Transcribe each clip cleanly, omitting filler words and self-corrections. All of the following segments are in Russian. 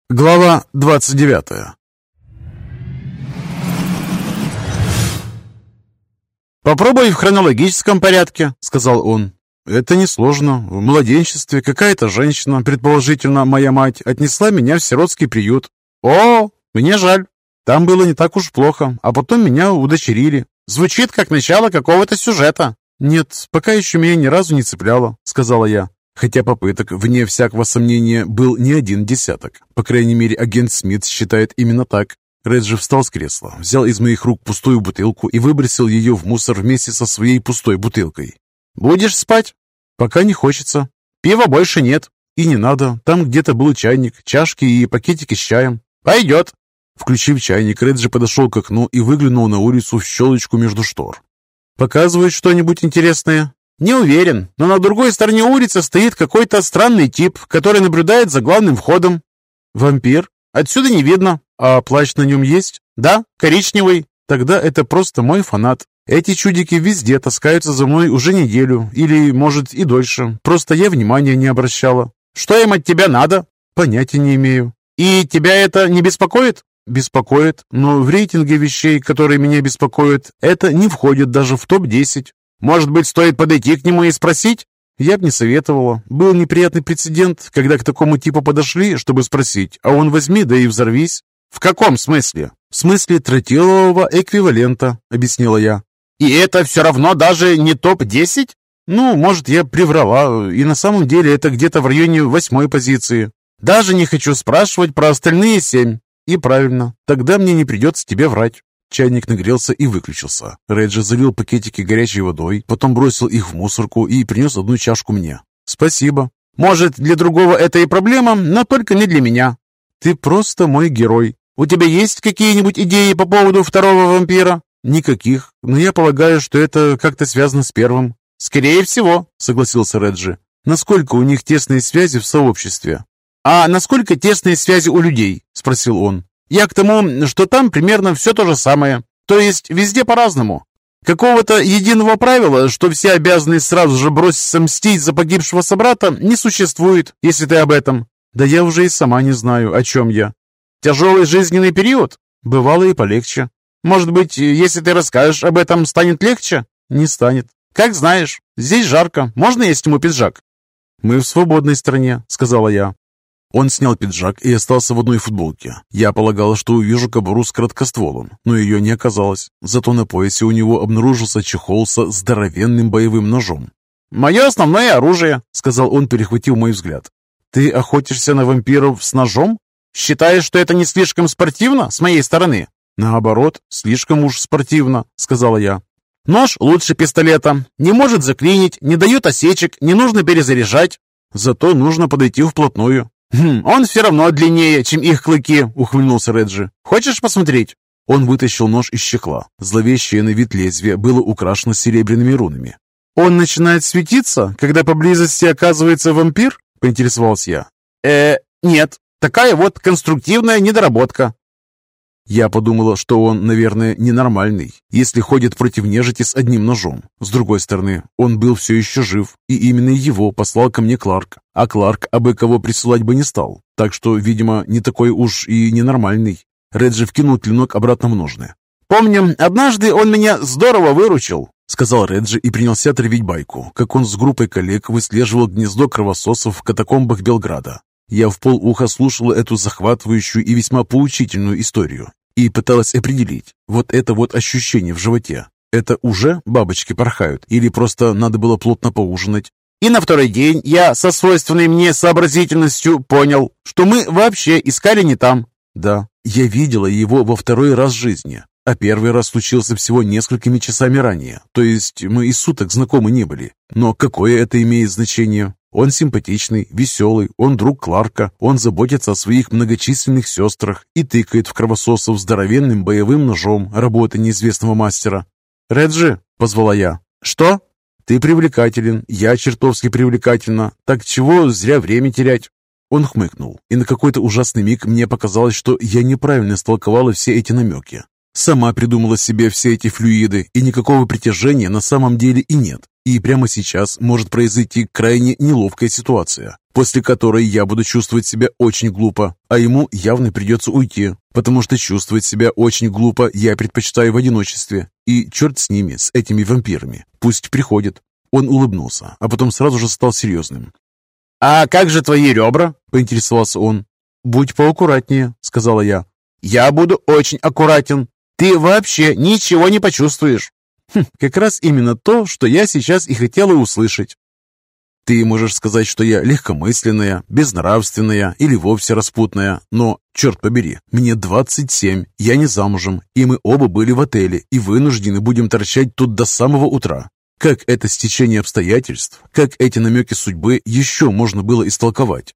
Глава 29. «Попробуй в хронологическом порядке», — сказал он. «Это несложно. В младенчестве какая-то женщина, предположительно моя мать, отнесла меня в сиротский приют. О, мне жаль. Там было не так уж плохо, а потом меня удочерили. Звучит как начало какого-то сюжета». «Нет, пока еще меня ни разу не цепляло», — сказала я. Хотя попыток, вне всякого сомнения, был не один десяток. По крайней мере, агент Смит считает именно так. Реджи встал с кресла, взял из моих рук пустую бутылку и выбросил ее в мусор вместе со своей пустой бутылкой. «Будешь спать?» «Пока не хочется. Пива больше нет. И не надо. Там где-то был чайник, чашки и пакетики с чаем. Пойдет». Включив чайник, Реджи подошел к окну и выглянул на улицу в щелочку между штор. «Показывает что-нибудь интересное?» «Не уверен, но на другой стороне улицы стоит какой-то странный тип, который наблюдает за главным входом». «Вампир? Отсюда не видно. А плащ на нем есть?» «Да, коричневый». «Тогда это просто мой фанат. Эти чудики везде таскаются за мной уже неделю, или, может, и дольше. Просто я внимания не обращала». «Что им от тебя надо?» «Понятия не имею». «И тебя это не беспокоит?» «Беспокоит, но в рейтинге вещей, которые меня беспокоят, это не входит даже в топ-10. Может быть, стоит подойти к нему и спросить?» Я бы не советовала. Был неприятный прецедент, когда к такому типу подошли, чтобы спросить, а он возьми, да и взорвись. «В каком смысле?» «В смысле тротилового эквивалента», — объяснила я. «И это все равно даже не топ-10?» «Ну, может, я приврала, и на самом деле это где-то в районе 8-й позиции. Даже не хочу спрашивать про остальные 7. И правильно, тогда мне не придется тебе врать». Чайник нагрелся и выключился. Реджи залил пакетики горячей водой, потом бросил их в мусорку и принес одну чашку мне. «Спасибо. Может, для другого это и проблема, но только не для меня». «Ты просто мой герой. У тебя есть какие-нибудь идеи по поводу второго вампира?» «Никаких, но я полагаю, что это как-то связано с первым». «Скорее всего», — согласился Реджи. «Насколько у них тесные связи в сообществе?» «А насколько тесные связи у людей?» — спросил он. «Я к тому, что там примерно все то же самое. То есть везде по-разному. Какого-то единого правила, что все обязаны сразу же броситься мстить за погибшего собрата, не существует, если ты об этом». «Да я уже и сама не знаю, о чем я». «Тяжелый жизненный период?» «Бывало и полегче». «Может быть, если ты расскажешь об этом, станет легче?» «Не станет». «Как знаешь. Здесь жарко. Можно я сниму пиджак?» «Мы в свободной стране», — сказала я. Он снял пиджак и остался в одной футболке. Я полагала, что увижу кобуру с короткостволом, но ее не оказалось. Зато на поясе у него обнаружился чехол со здоровенным боевым ножом. «Мое основное оружие», — сказал он, перехватив мой взгляд. «Ты охотишься на вампиров с ножом? Считаешь, что это не слишком спортивно с моей стороны?» «Наоборот, слишком уж спортивно», — сказала я. «Нож лучше пистолета. Не может заклинить, не дает осечек, не нужно перезаряжать. Зато нужно подойти вплотную». «Он все равно длиннее, чем их клыки», — ухмыльнулся Реджи. «Хочешь посмотреть?» Он вытащил нож из чехла. Зловещее на вид лезвие было украшено серебряными рунами. «Он начинает светиться, когда поблизости оказывается вампир?» — поинтересовался я. Нет. Такая вот конструктивная недоработка». Я подумала, что он, наверное, ненормальный, если ходит против нежити с одним ножом. С другой стороны, он был все еще жив, и именно его послал ко мне Кларк. А Кларк абы кого присылать бы не стал, так что, видимо, не такой уж и ненормальный. Реджи вкинул клинок обратно в ножны. «Помню, однажды он меня здорово выручил», — сказал Реджи и принялся травить байку, как он с группой коллег выслеживал гнездо кровососов в катакомбах Белграда. Я в полуха слушала эту захватывающую и весьма поучительную историю и пыталась определить вот это вот ощущение в животе. Это уже бабочки порхают или просто надо было плотно поужинать? И на второй день я со свойственной мне сообразительностью понял, что мы вообще искали не там. Да, я видела его во второй раз в жизни, а первый раз случился всего несколькими часами ранее, то есть мы и суток знакомы не были. Но какое это имеет значение? Он симпатичный, веселый, он друг Кларка, он заботится о своих многочисленных сестрах и тыкает в кровососов здоровенным боевым ножом работы неизвестного мастера. «Реджи», — позвала я. «Что?» «Ты привлекателен, я чертовски привлекательна, так чего зря время терять?» Он хмыкнул, и на какой-то ужасный миг мне показалось, что я неправильно истолковала все эти намеки. Сама придумала себе все эти флюиды, и никакого притяжения на самом деле и нет. И прямо сейчас может произойти крайне неловкая ситуация, после которой я буду чувствовать себя очень глупо, а ему явно придется уйти, потому что чувствовать себя очень глупо я предпочитаю в одиночестве. И черт с ними, с этими вампирами. Пусть приходит. Он улыбнулся, а потом сразу же стал серьезным. «А как же твои ребра?» – поинтересовался он. «Будь поаккуратнее», – сказала я. «Я буду очень аккуратен. Ты вообще ничего не почувствуешь». Как раз именно то, что я сейчас и хотела услышать. Ты можешь сказать, что я легкомысленная, безнравственная или вовсе распутная, но, черт побери, мне 27, я не замужем, и мы оба были в отеле и вынуждены будем торчать тут до самого утра. Как это стечение обстоятельств, как эти намеки судьбы еще можно было истолковать?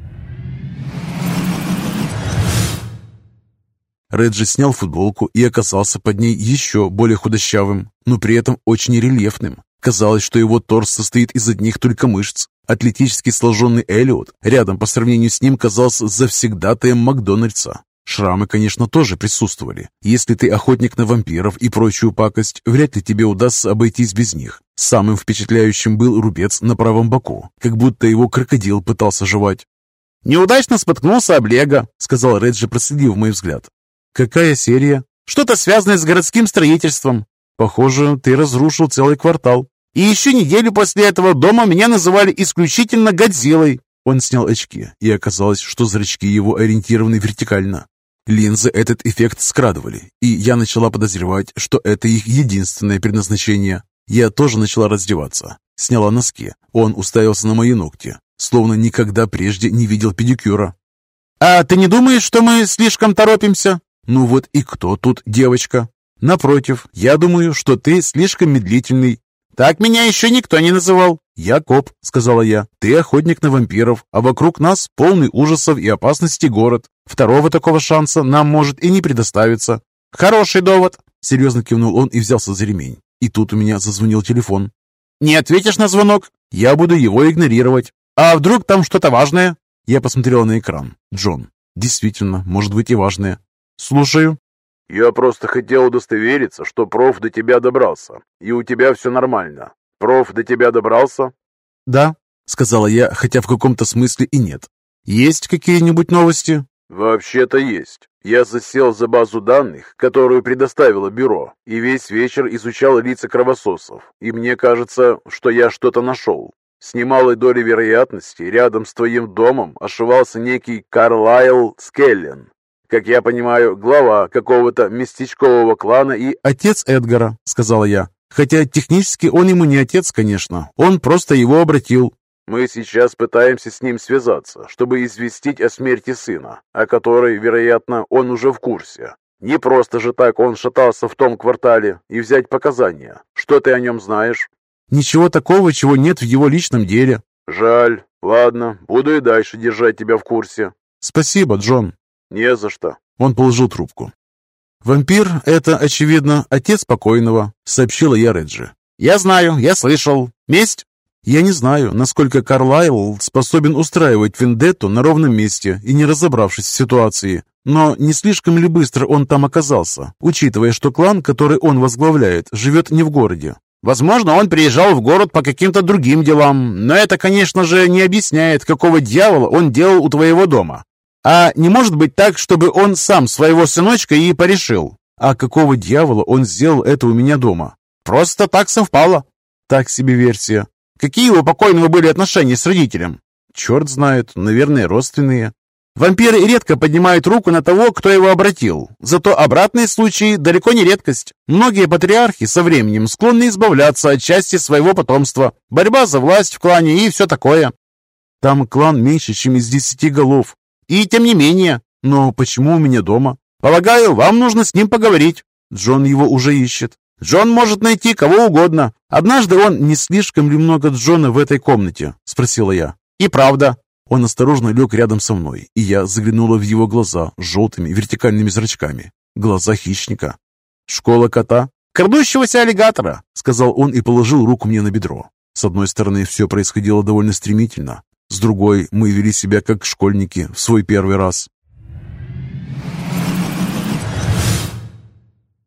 Реджи снял футболку и оказался под ней еще более худощавым, но при этом очень рельефным. Казалось, что его торс состоит из одних только мышц. Атлетически сложенный Эллиот рядом по сравнению с ним казался завсегдатаем Макдональдса. Шрамы, конечно, тоже присутствовали. Если ты охотник на вампиров и прочую пакость, вряд ли тебе удастся обойтись без них. Самым впечатляющим был рубец на правом боку, как будто его крокодил пытался жевать. «Неудачно споткнулся об лего», — сказал Реджи, проследив мой взгляд. «Какая серия?» «Что-то связанное с городским строительством». «Похоже, ты разрушил целый квартал». «И еще неделю после этого дома меня называли исключительно Годзиллой». Он снял очки, и оказалось, что зрачки его ориентированы вертикально. Линзы этот эффект скрадывали, и я начала подозревать, что это их единственное предназначение. Я тоже начала раздеваться. Сняла носки. Он уставился на мои ногти, словно никогда прежде не видел педикюра. «А ты не думаешь, что мы слишком торопимся?» «Ну вот и кто тут девочка?» «Напротив, я думаю, что ты слишком медлительный». «Так меня еще никто не называл». «Я коп», — сказала я. «Ты охотник на вампиров, а вокруг нас полный ужасов и опасностей город. Второго такого шанса нам может и не предоставиться». «Хороший довод», — серьезно кивнул он и взялся за ремень. И тут у меня зазвонил телефон. «Не ответишь на звонок?» «Я буду его игнорировать». «А вдруг там что-то важное?» Я посмотрела на экран. «Джон, действительно, может быть и важное». «Слушаю». «Я просто хотел удостовериться, что проф до тебя добрался, и у тебя все нормально. Проф до тебя добрался?» «Да», — сказала я, хотя в каком-то смысле и нет. «Есть какие-нибудь новости?» «Вообще-то есть. Я засел за базу данных, которую предоставило бюро, и весь вечер изучал лица кровососов, и мне кажется, что я что-то нашел. С немалой долей вероятности рядом с твоим домом ошивался некий Карлайл Скеллен. Как я понимаю, глава какого-то местечкового клана и...» «Отец Эдгара», — сказала я. «Хотя технически он ему не отец, конечно. Он просто его обратил». «Мы сейчас пытаемся с ним связаться, чтобы известить о смерти сына, о которой, вероятно, он уже в курсе. Не просто же так он шатался в том квартале и взять показания. Что ты о нем знаешь?» «Ничего такого, чего нет в его личном деле». «Жаль. Ладно, буду и дальше держать тебя в курсе». «Спасибо, Джон». «Не за что». Он положил трубку. «Вампир — это, очевидно, отец покойного», — сообщила я Реджи. «Я знаю, я слышал. Месть?» «Я не знаю, насколько Карлайл способен устраивать вендетту на ровном месте и не разобравшись в ситуации. Но не слишком ли быстро он там оказался, учитывая, что клан, который он возглавляет, живет не в городе?» «Возможно, он приезжал в город по каким-то другим делам, но это, конечно же, не объясняет, какого дьявола он делал у твоего дома. А не может быть так, чтобы он сам своего сыночка и порешил? А какого дьявола он сделал это у меня дома? Просто так совпало». «Так себе версия». «Какие у покойного были отношения с родителем?» «Черт знает, наверное, родственные». «Вампиры редко поднимают руку на того, кто его обратил. Зато обратные случаи далеко не редкость. Многие патриархи со временем склонны избавляться от части своего потомства. Борьба за власть в клане и все такое». «Там клан меньше, чем из 10 голов». «И тем не менее». «Но почему у меня дома?» «Полагаю, вам нужно с ним поговорить». «Джон его уже ищет». «Джон может найти кого угодно. Однажды он...» «Не слишком ли много Джона в этой комнате?» — спросила я. «И правда». Он осторожно лег рядом со мной, и я заглянула в его глаза с желтыми вертикальными зрачками. Глаза хищника. «Школа кота?» «Крадущегося аллигатора», — сказал он и положил руку мне на бедро. С одной стороны, все происходило довольно стремительно. С другой, мы вели себя как школьники в свой первый раз.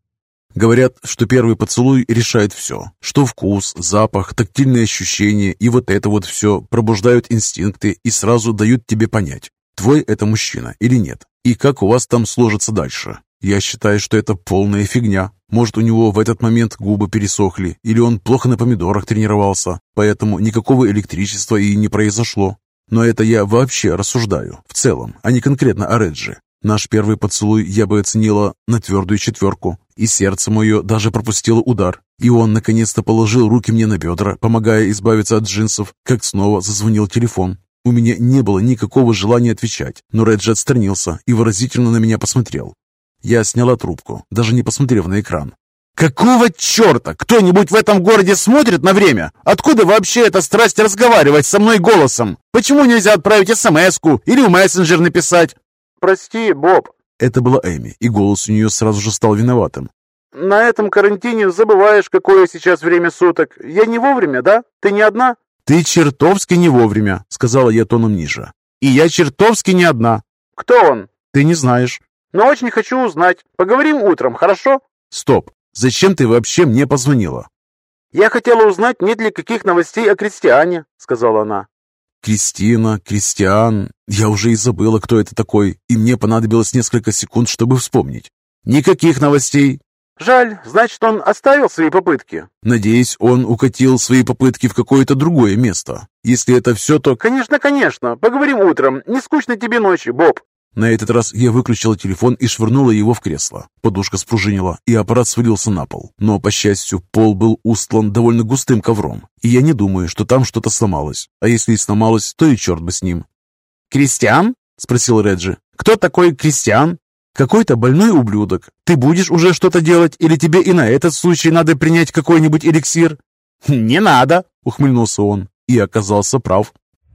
Говорят, что первый поцелуй решает все, что вкус, запах, тактильные ощущения и вот это вот все пробуждают инстинкты и сразу дают тебе понять, твой это мужчина или нет, и как у вас там сложится дальше. Я считаю, что это полная фигня. Может, у него в этот момент губы пересохли, или он плохо на помидорах тренировался, поэтому никакого электричества и не произошло. Но это я вообще рассуждаю, в целом, а не конкретно о Реджи. Наш первый поцелуй я бы оценила на твердую 4, и сердце мое даже пропустило удар. И он наконец-то положил руки мне на бедра, помогая избавиться от джинсов, как снова зазвонил телефон. У меня не было никакого желания отвечать, но Реджи отстранился и выразительно на меня посмотрел. Я сняла трубку, даже не посмотрев на экран. «Какого черта? Кто-нибудь в этом городе смотрит на время? Откуда вообще эта страсть разговаривать со мной голосом? Почему нельзя отправить смс-ку или в мессенджер написать?» «Прости, Боб». Это была Эми, и голос у нее сразу же стал виноватым. «На этом карантине забываешь, какое сейчас время суток. Я не вовремя, да? Ты не одна?» «Ты чертовски не вовремя», — сказала я тоном ниже. «И я чертовски не одна». «Кто он?» «Ты не знаешь». «Но очень хочу узнать. Поговорим утром, хорошо?» «Стоп. Зачем ты вообще мне позвонила?» «Я хотела узнать, нет ли каких новостей о Кристиане», — сказала она. Кристина, Кристиан... Я уже и забыла, кто это такой, и мне понадобилось несколько секунд, чтобы вспомнить. Никаких новостей. «Жаль, значит, он оставил свои попытки?» Надеюсь, он укатил свои попытки в какое-то другое место. Если это все, то... «Конечно, конечно. Поговорим утром. Не скучно тебе ночью, Боб». На этот раз я выключила телефон и швырнула его в кресло. Подушка спружинила, и аппарат свалился на пол. Но, по счастью, пол был устлан довольно густым ковром, и я не думаю, что там что-то сломалось. А если и сломалось, то и черт бы с ним. «Кристиан?» — спросил Реджи. «Кто такой Кристиан?» «Какой-то больной ублюдок. Ты будешь уже что-то делать, или тебе и на этот случай надо принять какой-нибудь эликсир?» «Не надо!» — ухмыльнулся он, и оказался прав.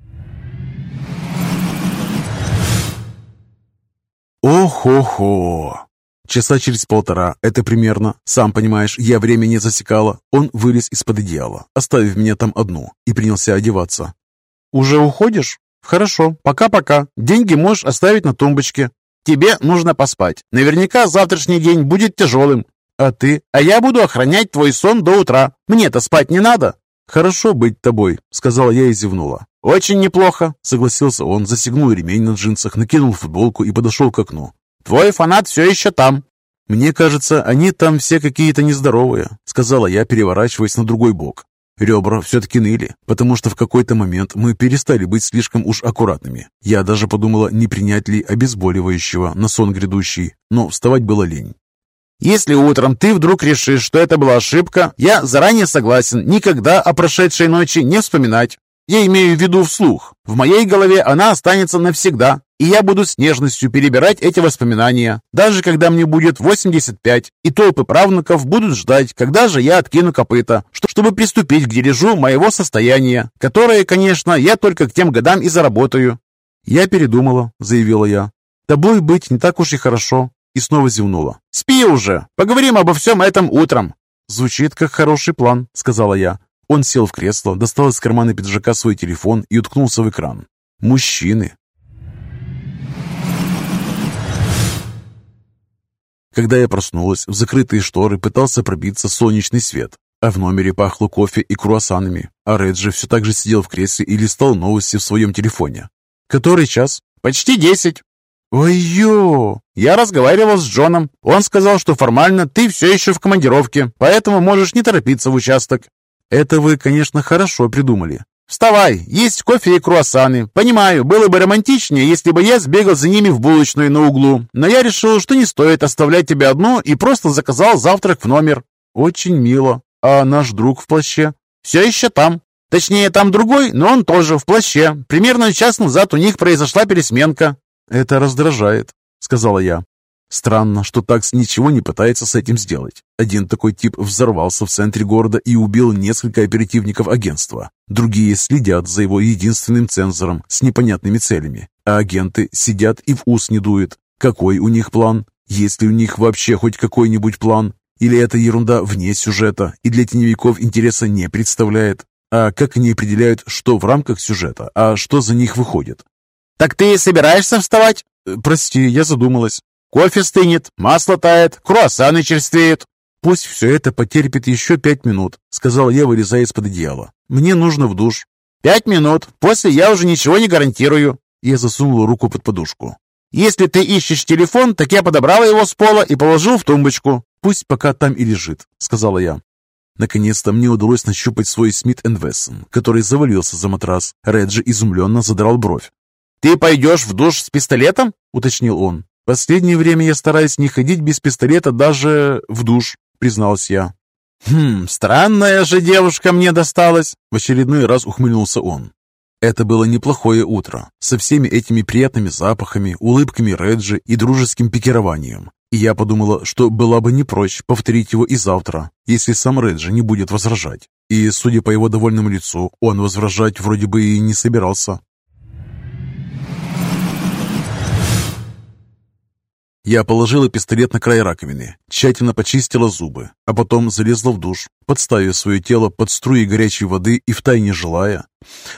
Ох-хо-хо! Часа через 1,5, это примерно, сам понимаешь, я время не засекала. Он вылез из-под одеяла, оставив меня там одну, и принялся одеваться. «Уже уходишь? Хорошо, пока-пока. Деньги можешь оставить на тумбочке. Тебе нужно поспать. Наверняка завтрашний день будет тяжелым. А ты? А я буду охранять твой сон до утра. Мне-то спать не надо». «Хорошо быть тобой», — сказала я и зевнула. «Очень неплохо», — согласился он, застегнул ремень на джинсах, накинул футболку и подошел к окну. «Твой фанат все еще там». «Мне кажется, они там все какие-то нездоровые», — сказала я, переворачиваясь на другой бок. Ребра все-таки ныли, потому что в какой-то момент мы перестали быть слишком уж аккуратными. Я даже подумала, не принять ли обезболивающего на сон грядущий, но вставать было лень. «Если утром ты вдруг решишь, что это была ошибка, я заранее согласен никогда о прошедшей ночи не вспоминать. Я имею в виду вслух. В моей голове она останется навсегда, и я буду с нежностью перебирать эти воспоминания, даже когда мне будет 85, и толпы правнуков будут ждать, когда же я откину копыта, чтобы приступить к дележу моего состояния, которое, конечно, я только к тем годам и заработаю». «Я передумала», — заявила я. «Тобой быть не так уж и хорошо». И снова зевнула. «Спи уже! Поговорим обо всем этом утром!» «Звучит как хороший план», — сказала я. Он сел в кресло, достал из кармана пиджака свой телефон и уткнулся в экран. «Мужчины!» Когда я проснулась, в закрытые шторы пытался пробиться солнечный свет, а в номере пахло кофе и круассанами, а Реджи все так же сидел в кресле и листал новости в своем телефоне. «Который час?» «Почти 10. «Ой-ё!» «Я разговаривал с Джоном. Он сказал, что формально ты все еще в командировке, поэтому можешь не торопиться в участок». «Это вы, конечно, хорошо придумали». «Вставай, есть кофе и круассаны. Понимаю, было бы романтичнее, если бы я сбегал за ними в булочную на углу, но я решил, что не стоит оставлять тебя одну и просто заказал завтрак в номер». «Очень мило. А наш друг в плаще?» «Все еще там. Точнее, там другой, но он тоже в плаще. Примерно час назад у них произошла пересменка». «Это раздражает», — сказала я. Странно, что Такс ничего не пытается с этим сделать. Один такой тип взорвался в центре города и убил несколько оперативников агентства. Другие следят за его единственным цензором с непонятными целями. А агенты сидят и в ус не дуют. Какой у них план? Есть ли у них вообще хоть какой-нибудь план? Или это ерунда вне сюжета и для теневиков интереса не представляет? А как они определяют, что в рамках сюжета, а что за них выходит? «Так ты собираешься вставать?» «Прости, я задумалась». «Кофе стынет, масло тает, круассаны черствеют». «Пусть все это потерпит еще 5 минут», — сказал я, вылезая из-под одеяла. «Мне нужно в душ». 5 минут. После я уже ничего не гарантирую». Я засунул руку под подушку. «Если ты ищешь телефон, так я подобрала его с пола и положил в тумбочку». «Пусть пока там и лежит», — сказала я. Наконец-то мне удалось нащупать свой Смит энд Вессон, который завалился за матрас. Реджи изумленно задрал бровь. «Ты пойдешь в душ с пистолетом?» — уточнил он. «Последнее время я стараюсь не ходить без пистолета даже в душ», — признался я. Странная же девушка мне досталась!» В очередной раз ухмыльнулся он. Это было неплохое утро, со всеми этими приятными запахами, улыбками Реджи и дружеским пикированием. И я подумала, что была бы не прочь повторить его и завтра, если сам Реджи не будет возражать. И, судя по его довольному лицу, он возражать вроде бы и не собирался. Я положила пистолет на край раковины, тщательно почистила зубы, а потом залезла в душ, подставив свое тело под струи горячей воды и втайне желая,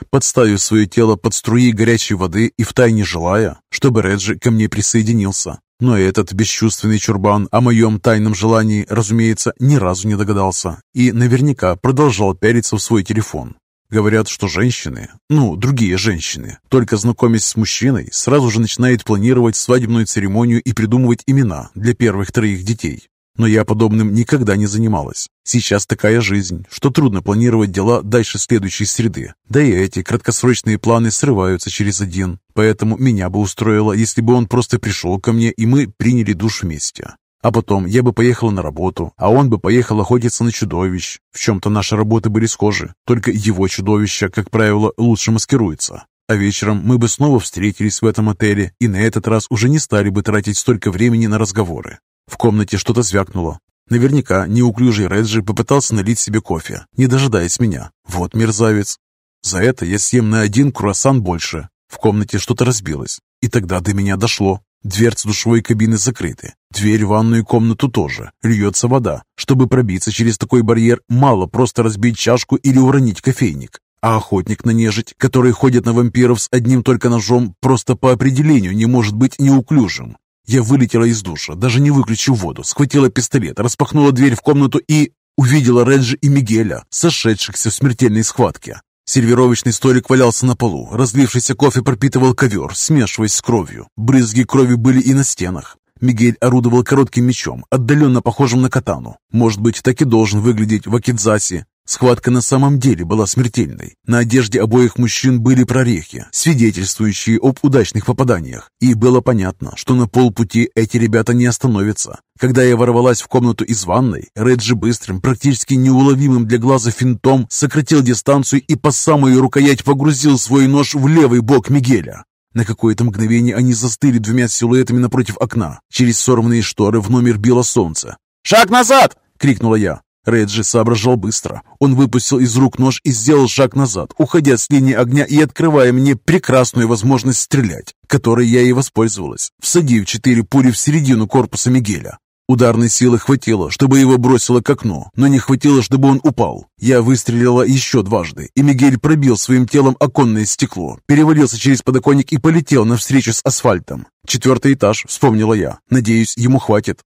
чтобы Реджи ко мне присоединился. Но этот бесчувственный чурбан о моем тайном желании, разумеется, ни разу не догадался и наверняка продолжал пялиться в свой телефон. Говорят, что женщины, другие женщины, только знакомясь с мужчиной, сразу же начинают планировать свадебную церемонию и придумывать имена для первых 3 детей. Но я подобным никогда не занималась. Сейчас такая жизнь, что трудно планировать дела дальше следующей среды. Да и эти краткосрочные планы срываются через один. Поэтому меня бы устроило, если бы он просто пришел ко мне и мы приняли душ вместе. А потом я бы поехала на работу, а он бы поехал охотиться на чудовищ. В чем-то наши работы были схожи, только его чудовища, как правило, лучше маскируются. А вечером мы бы снова встретились в этом отеле и на этот раз уже не стали бы тратить столько времени на разговоры. В комнате что-то звякнуло. Наверняка неуклюжий Реджи попытался налить себе кофе, не дожидаясь меня. Вот мерзавец. За это я съем на 1 круассан больше. В комнате что-то разбилось. И тогда до меня дошло. Дверцы душевой кабины закрыты. Дверь в ванную комнату тоже. Льется вода. Чтобы пробиться через такой барьер, мало просто разбить чашку или уронить кофейник. А охотник на нежить, который ходит на вампиров с одним только ножом, просто по определению не может быть неуклюжим. Я вылетела из душа, даже не выключив воду, схватила пистолет, распахнула дверь в комнату и увидела Реджи и Мигеля, сошедшихся в смертельной схватке. Сервировочный столик валялся на полу, разлившийся кофе пропитывал ковер, смешиваясь с кровью. Брызги крови были и на стенах. Мигель орудовал коротким мечом, отдаленно похожим на катану. Может быть, так и должен выглядеть вакидзаси. Схватка на самом деле была смертельной. На одежде обоих мужчин были прорехи, свидетельствующие об удачных попаданиях. И было понятно, что на полпути эти ребята не остановятся. Когда я ворвалась в комнату из ванной, Реджи быстрым, практически неуловимым для глаза финтом сократил дистанцию и по самую рукоять погрузил свой нож в левый бок Мигеля. На какое-то мгновение они застыли 2 силуэтами напротив окна. Через сорванные шторы в номер било солнце. «Шаг назад!» — крикнула я. Реджи соображал быстро. Он выпустил из рук нож и сделал шаг назад, уходя с линии огня и открывая мне прекрасную возможность стрелять, которой я и воспользовалась, всадив 4 пули в середину корпуса Мигеля. Ударной силы хватило, чтобы его бросило к окну, но не хватило, чтобы он упал. Я выстрелила еще 2, и Мигель пробил своим телом оконное стекло, перевалился через подоконник и полетел навстречу с асфальтом. 4-й этаж, вспомнила я. Надеюсь, ему хватит.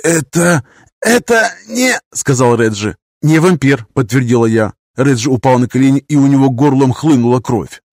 «Это не...» — сказал Реджи. «Не вампир», — подтвердила я. Реджи упал на колени, и у него горлом хлынула кровь.